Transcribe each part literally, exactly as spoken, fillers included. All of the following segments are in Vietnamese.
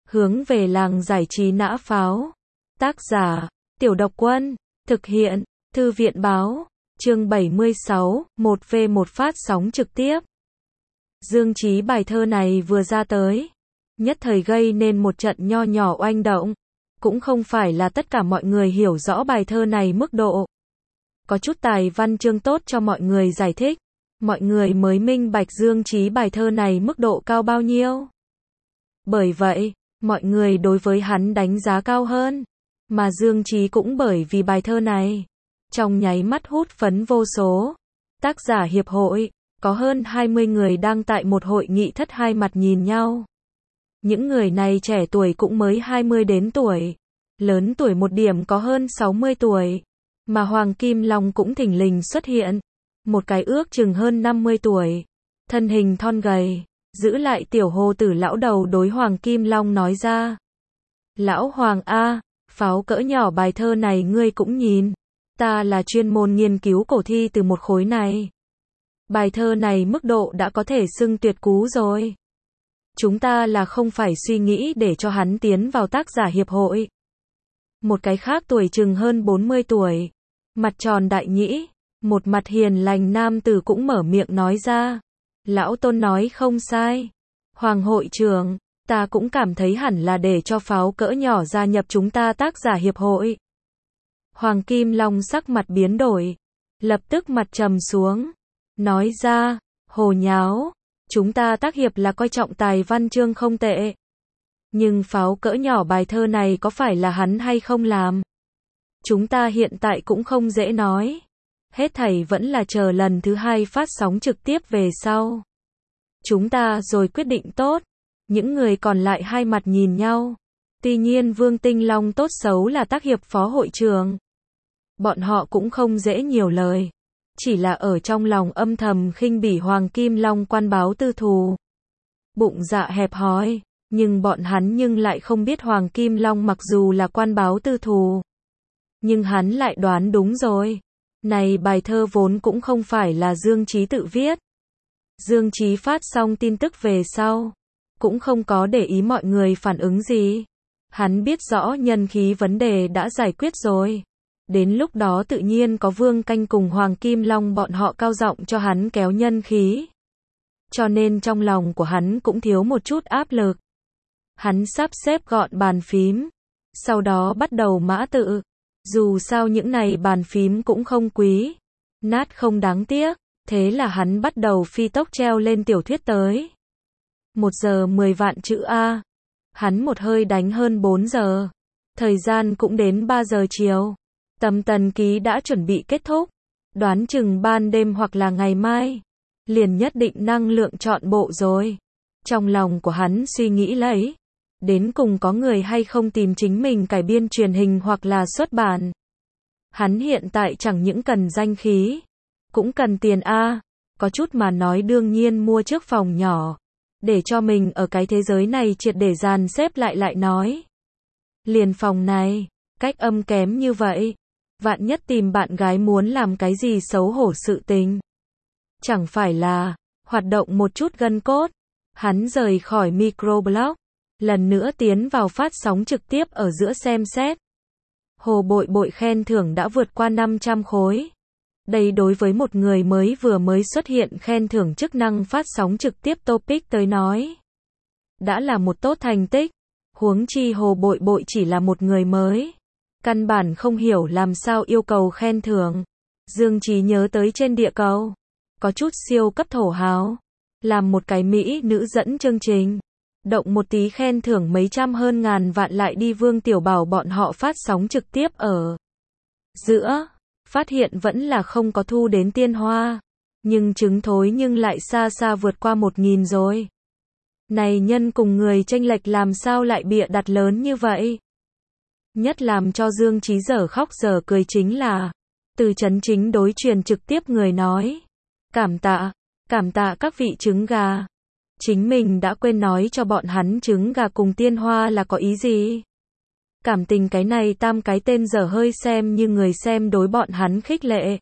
Hướng về làng giải trí nã pháo. Tác giả, Tiểu Độc Quân. Thực hiện, Thư viện báo. Chương bảy mươi sáu, một vê một phát sóng trực tiếp. Dương Chí bài thơ này vừa ra tới, nhất thời gây nên một trận nho nhỏ oanh động. Cũng không phải là tất cả mọi người hiểu rõ bài thơ này mức độ. Có chút tài văn chương tốt cho mọi người giải thích, mọi người mới minh bạch Dương Chí bài thơ này mức độ cao bao nhiêu. Bởi vậy, mọi người đối với hắn đánh giá cao hơn, mà Dương Chí cũng bởi vì bài thơ này, trong nháy mắt hút phấn vô số. Tác giả hiệp hội, có hơn hai mươi người đang tại một hội nghị thất hai mặt nhìn nhau. Những người này trẻ tuổi cũng mới hai mươi đến tuổi, lớn tuổi một điểm có hơn sáu mươi tuổi, mà Hoàng Kim Long cũng thình lình xuất hiện, một cái ước chừng hơn năm mươi tuổi, thân hình thon gầy, giữ lại tiểu hồ tử lão đầu đối Hoàng Kim Long nói ra. Lão Hoàng A, pháo cỡ nhỏ bài thơ này ngươi cũng nhìn, ta là chuyên môn nghiên cứu cổ thi từ một khối này. Bài thơ này mức độ đã có thể xưng tuyệt cú rồi. Chúng ta là không phải suy nghĩ để cho hắn tiến vào tác giả hiệp hội. Một cái khác tuổi chừng hơn bốn mươi tuổi, mặt tròn đại nhĩ, một mặt hiền lành nam tử cũng mở miệng nói ra. Lão Tôn nói không sai. Hoàng hội trưởng, ta cũng cảm thấy hẳn là để cho pháo cỡ nhỏ gia nhập chúng ta tác giả hiệp hội. Hoàng Kim Long sắc mặt biến đổi, lập tức mặt trầm xuống, nói ra, hồ nháo, chúng ta tác hiệp là coi trọng tài văn chương không tệ. Nhưng pháo cỡ nhỏ bài thơ này có phải là hắn hay không làm? Chúng ta hiện tại cũng không dễ nói. Hết thảy vẫn là chờ lần thứ hai phát sóng trực tiếp về sau. Chúng ta rồi quyết định tốt. Những người còn lại hai mặt nhìn nhau. Tuy nhiên Vương Tinh Long tốt xấu là tác hiệp phó hội trưởng. Bọn họ cũng không dễ nhiều lời. Chỉ là ở trong lòng âm thầm khinh bỉ Hoàng Kim Long quan báo tư thù. Bụng dạ hẹp hòi. Nhưng bọn hắn nhưng lại không biết Hoàng Kim Long mặc dù là quan báo tư thù, nhưng hắn lại đoán đúng rồi. Này bài thơ vốn cũng không phải là Dương Chí tự viết. Dương Chí phát xong tin tức về sau, cũng không có để ý mọi người phản ứng gì. Hắn biết rõ nhân khí vấn đề đã giải quyết rồi. Đến lúc đó tự nhiên có Vương Canh cùng Hoàng Kim Long bọn họ cao giọng cho hắn kéo nhân khí. Cho nên trong lòng của hắn cũng thiếu một chút áp lực. Hắn sắp xếp gọn bàn phím, sau đó bắt đầu mã tự. Dù sao những này bàn phím cũng không quý, nát không đáng tiếc, thế là hắn bắt đầu phi tốc treo lên tiểu thuyết tới. Một giờ mười vạn chữ A. Hắn một hơi đánh hơn bốn giờ. Thời gian cũng đến ba giờ chiều. Tầm tần ký đã chuẩn bị kết thúc. Đoán chừng ban đêm hoặc là ngày mai, liền nhất định năng lượng chọn bộ rồi. Trong lòng của hắn suy nghĩ lấy, đến cùng có người hay không tìm chính mình cải biên truyền hình hoặc là xuất bản. Hắn hiện tại chẳng những cần danh khí, cũng cần tiền A. Có chút mà nói đương nhiên mua trước phòng nhỏ, để cho mình ở cái thế giới này triệt để dàn xếp lại lại nói. Liền phòng này, cách âm kém như vậy, vạn nhất tìm bạn gái muốn làm cái gì xấu hổ sự tình. Chẳng phải là, hoạt động một chút gân cốt. Hắn rời khỏi microblog, lần nữa tiến vào phát sóng trực tiếp ở giữa xem xét. Hồ Bội Bội khen thưởng đã vượt qua năm trăm khối. Đây đối với một người mới vừa mới xuất hiện khen thưởng chức năng phát sóng trực tiếp topic tới nói, đã là một tốt thành tích. Huống chi Hồ Bội Bội chỉ là một người mới, căn bản không hiểu làm sao yêu cầu khen thưởng. Dương Chí nhớ tới trên địa cầu, có chút siêu cấp thổ hào, làm một cái mỹ nữ dẫn chương trình. Động một tí khen thưởng mấy trăm hơn ngàn vạn lại đi Vương Tiểu Bảo bọn họ phát sóng trực tiếp ở giữa, phát hiện vẫn là không có thu đến tiên hoa, nhưng trứng thối nhưng lại xa xa vượt qua một nghìn rồi. Này nhân cùng người chênh lệch làm sao lại bịa đặt lớn như vậy? Nhất làm cho Dương Chí dở khóc dở cười chính là, từ Chấn Chính đối truyền trực tiếp người nói, cảm tạ, cảm tạ các vị trứng gà. Chính mình đã quên nói cho bọn hắn trứng gà cùng tiên hoa là có ý gì. Cảm tình cái này tam cái tên dở hơi xem như người xem đối bọn hắn khích lệ.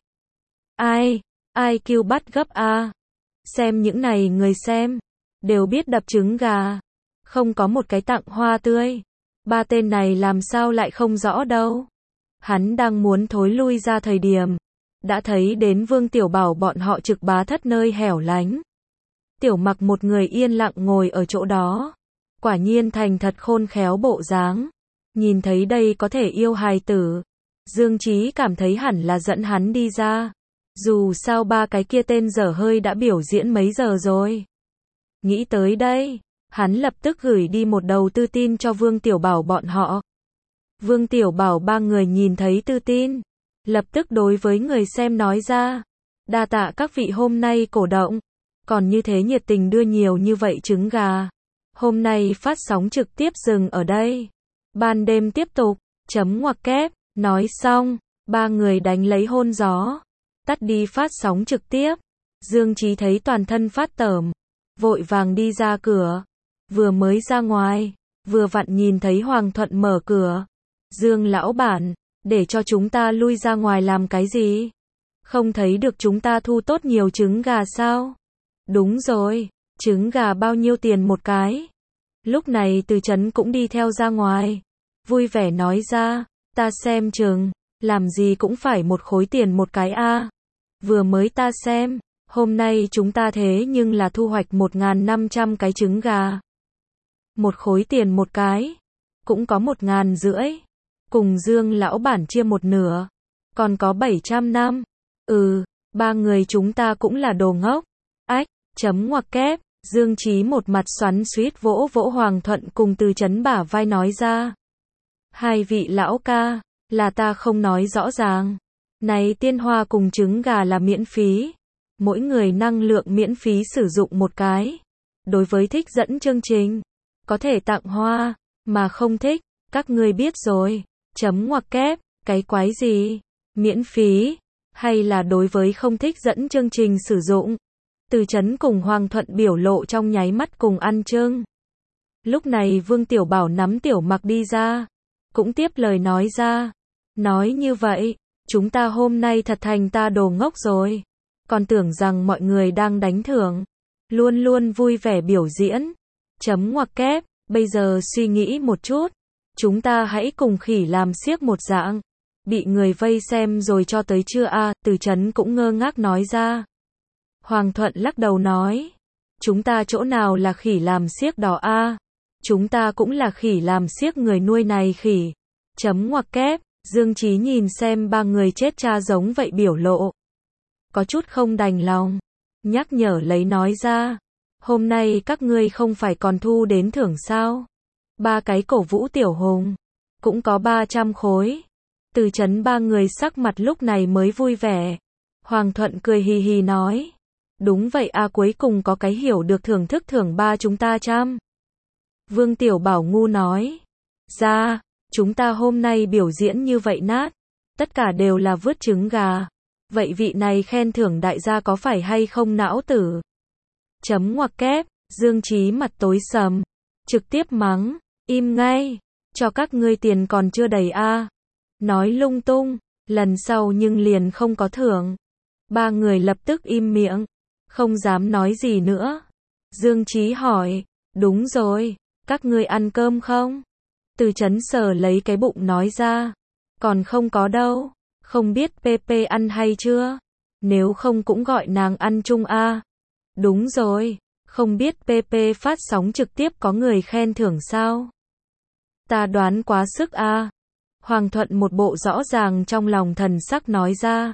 Ai, ai kêu bắt gấp a. Xem những này người xem, đều biết đập trứng gà. Không có một cái tặng hoa tươi. Ba tên này làm sao lại không rõ đâu. Hắn đang muốn thối lui ra thời điểm. Đã thấy đến Vương Tiểu Bảo bọn họ trực bá thất nơi hẻo lánh. Tiểu Mặc một người yên lặng ngồi ở chỗ đó. Quả nhiên thành thật khôn khéo bộ dáng. Nhìn thấy đây có thể yêu hài tử. Dương Chí cảm thấy hẳn là dẫn hắn đi ra. Dù sao ba cái kia tên dở hơi đã biểu diễn mấy giờ rồi. Nghĩ tới đây, hắn lập tức gửi đi một đầu tư tin cho Vương Tiểu Bảo bọn họ. Vương Tiểu Bảo ba người nhìn thấy tư tin, lập tức đối với người xem nói ra. Đa tạ các vị hôm nay cổ động, còn như thế nhiệt tình đưa nhiều như vậy trứng gà. Hôm nay phát sóng trực tiếp dừng ở đây. Ban đêm tiếp tục, chấm ngoặc kép, nói xong, ba người đánh lấy hôn gió. Tắt đi phát sóng trực tiếp. Dương Chí thấy toàn thân phát tởm, vội vàng đi ra cửa. Vừa mới ra ngoài, vừa vặn nhìn thấy Hoàng Thuận mở cửa. Dương lão bản, để cho chúng ta lui ra ngoài làm cái gì? Không thấy được chúng ta thu tốt nhiều trứng gà sao? Đúng rồi, trứng gà bao nhiêu tiền một cái? Lúc này Từ Chấn cũng đi theo ra ngoài. Vui vẻ nói ra, ta xem chừng, làm gì cũng phải một khối tiền một cái a. Vừa mới ta xem, hôm nay chúng ta thế nhưng là thu hoạch một nghìn năm trăm cái trứng gà. Một khối tiền một cái, cũng có một ngàn rưỡi. Cùng Dương lão bản chia một nửa, còn có bảy trăm năm. Ừ, ba người chúng ta cũng là đồ ngốc. Ách, chấm ngoặc kép, Dương Chí một mặt xoắn xuýt vỗ vỗ Hoàng Thuận cùng Từ Chấn bả vai nói ra. Hai vị lão ca, là ta không nói rõ ràng. Này tiên hoa cùng trứng gà là miễn phí. Mỗi người năng lượng miễn phí sử dụng một cái. Đối với thích dẫn chương trình, có thể tặng hoa, mà không thích, các ngươi biết rồi. Chấm ngoặc kép, cái quái gì? Miễn phí, hay là đối với không thích dẫn chương trình sử dụng? Từ Chấn cùng Hoàng Thuận biểu lộ trong nháy mắt cùng ăn chưng. Lúc này Vương Tiểu Bảo nắm Tiểu Mặc đi ra, cũng tiếp lời nói ra. Nói như vậy, chúng ta hôm nay thật thành ta đồ ngốc rồi. Còn tưởng rằng mọi người đang đánh thưởng, luôn luôn vui vẻ biểu diễn. Chấm ngoặc kép, bây giờ suy nghĩ một chút. Chúng ta hãy cùng khỉ làm xiếc một dạng. Bị người vây xem rồi cho tới chưa a? À, Từ Chấn cũng ngơ ngác nói ra. Hoàng Thuận lắc đầu nói. Chúng ta chỗ nào là khỉ làm xiếc đó a? À? Chúng ta cũng là khỉ làm xiếc người nuôi này khỉ. Chấm ngoặc kép, Dương Chí nhìn xem ba người chết cha giống vậy biểu lộ. Có chút không đành lòng. Nhắc nhở lấy nói ra. Hôm nay các ngươi không phải còn thu đến thưởng sao? Ba cái cổ vũ tiểu hùng. Cũng có ba trăm khối. Từ Chấn ba người sắc mặt lúc này mới vui vẻ. Hoàng Thuận cười hì hì nói. Đúng vậy a, cuối cùng có cái hiểu được thưởng thức thưởng ba chúng ta trăm. Vương Tiểu Bảo ngu nói. Ra, chúng ta hôm nay biểu diễn như vậy nát. Tất cả đều là vớt trứng gà. Vậy vị này khen thưởng đại gia có phải hay không não tử? Chấm ngoặc kép, Dương Chí mặt tối sầm. Trực tiếp mắng, im ngay. Cho các ngươi tiền còn chưa đầy a. À. Nói lung tung, lần sau nhưng liền không có thưởng. Ba người lập tức im miệng, không dám nói gì nữa. Dương Chí hỏi, đúng rồi, các ngươi ăn cơm không? Từ Chấn sờ lấy cái bụng nói ra, còn không có đâu, không biết pê pê ăn hay chưa? Nếu không cũng gọi nàng ăn chung a. À. Đúng rồi, không biết pê pê phát sóng trực tiếp có người khen thưởng sao? Ta đoán quá sức a. À. Hoàng Thuận một bộ rõ ràng trong lòng thần sắc nói ra.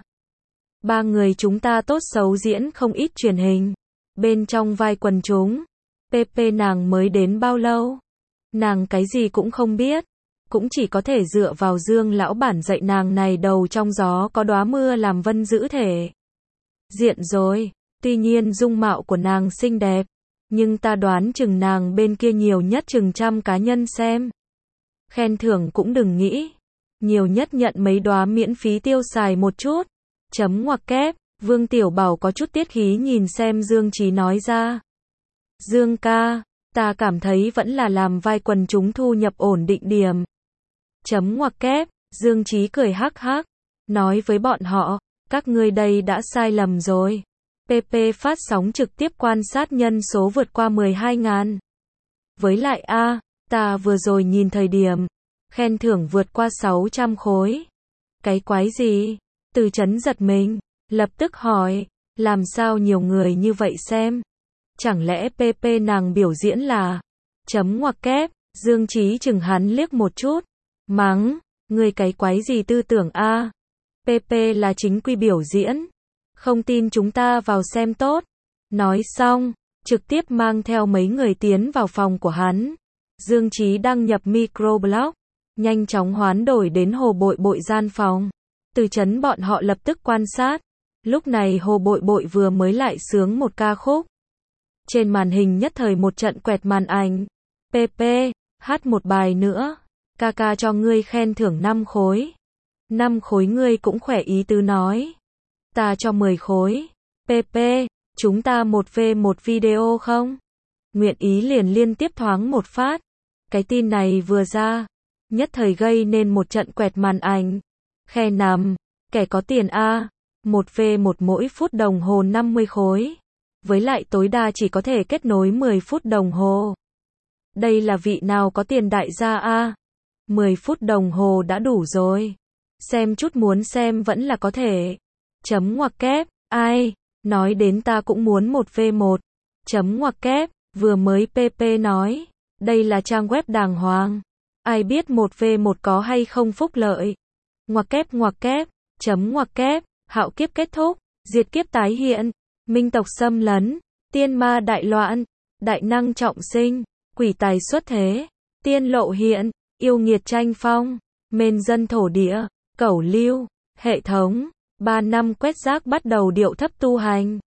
Ba người chúng ta tốt xấu diễn không ít truyền hình. Bên trong vai quần chúng, pê pê nàng mới đến bao lâu? Nàng cái gì cũng không biết. Cũng chỉ có thể dựa vào Dương lão bản dạy nàng này đầu trong gió có đóa mưa làm vân giữ thể. Diện rồi, tuy nhiên dung mạo của nàng xinh đẹp. Nhưng ta đoán chừng nàng bên kia nhiều nhất chừng trăm cá nhân xem. Khen thưởng cũng đừng nghĩ. Nhiều nhất nhận mấy đóa miễn phí tiêu xài một chút. Chấm ngoặc kép, Vương Tiểu Bảo có chút tiết khí nhìn xem Dương Chí nói ra. Dương ca, ta cảm thấy vẫn là làm vai quần chúng thu nhập ổn định điểm. Chấm ngoặc kép, Dương Chí cười hắc hắc, nói với bọn họ, các ngươi đây đã sai lầm rồi. pê pê phát sóng trực tiếp quan sát nhân số vượt qua mười hai nghìn. Với lại a, ta vừa rồi nhìn thời điểm, khen thưởng vượt qua sáu trăm khối. Cái quái gì? Từ Chấn giật mình, lập tức hỏi, làm sao nhiều người như vậy xem? Chẳng lẽ pê pê nàng biểu diễn là chấm ngoặc kép, Dương Chí chừng hắn liếc một chút, mắng, ngươi cái quái gì tư tưởng a? pê pê là chính quy biểu diễn, không tin chúng ta vào xem tốt. Nói xong, trực tiếp mang theo mấy người tiến vào phòng của hắn. Dương Chí đăng nhập microblog, nhanh chóng hoán đổi đến Hồ Bội Bội gian phòng. Từ Chấn bọn họ lập tức quan sát. Lúc này Hồ Bội Bội vừa mới lại sướng một ca khúc. Trên màn hình nhất thời một trận quẹt màn ảnh. pê pê, hát một bài nữa. Ca ca cho ngươi khen thưởng năm khối. năm khối ngươi cũng khỏe ý tứ nói. Ta cho mười khối. pê pê, chúng ta một vê một video không? Nguyện ý liền liên tiếp thoáng một phát. Cái tin này vừa ra, nhất thời gây nên một trận quẹt màn ảnh. Khe nằm, kẻ có tiền a, một vê một mỗi phút đồng hồ năm mươi khối. Với lại tối đa chỉ có thể kết nối mười phút đồng hồ. Đây là vị nào có tiền đại gia a? mười phút đồng hồ đã đủ rồi. Xem chút muốn xem vẫn là có thể. Chấm ngoặc kép, ai? Nói đến ta cũng muốn một vê một. Chấm ngoặc kép, vừa mới pê pê nói. Đây là trang web đàng hoàng. Ai biết một vê một có hay không phúc lợi. Ngoặc kép ngoặc kép, chấm ngoặc kép, hạo kiếp kết thúc, diệt kiếp tái hiện, minh tộc xâm lấn, tiên ma đại loạn, đại năng trọng sinh, quỷ tài xuất thế, tiên lộ hiện, yêu nghiệt tranh phong, mên dân thổ địa, cẩu lưu, hệ thống, ba năm quét rác bắt đầu điệu thấp tu hành.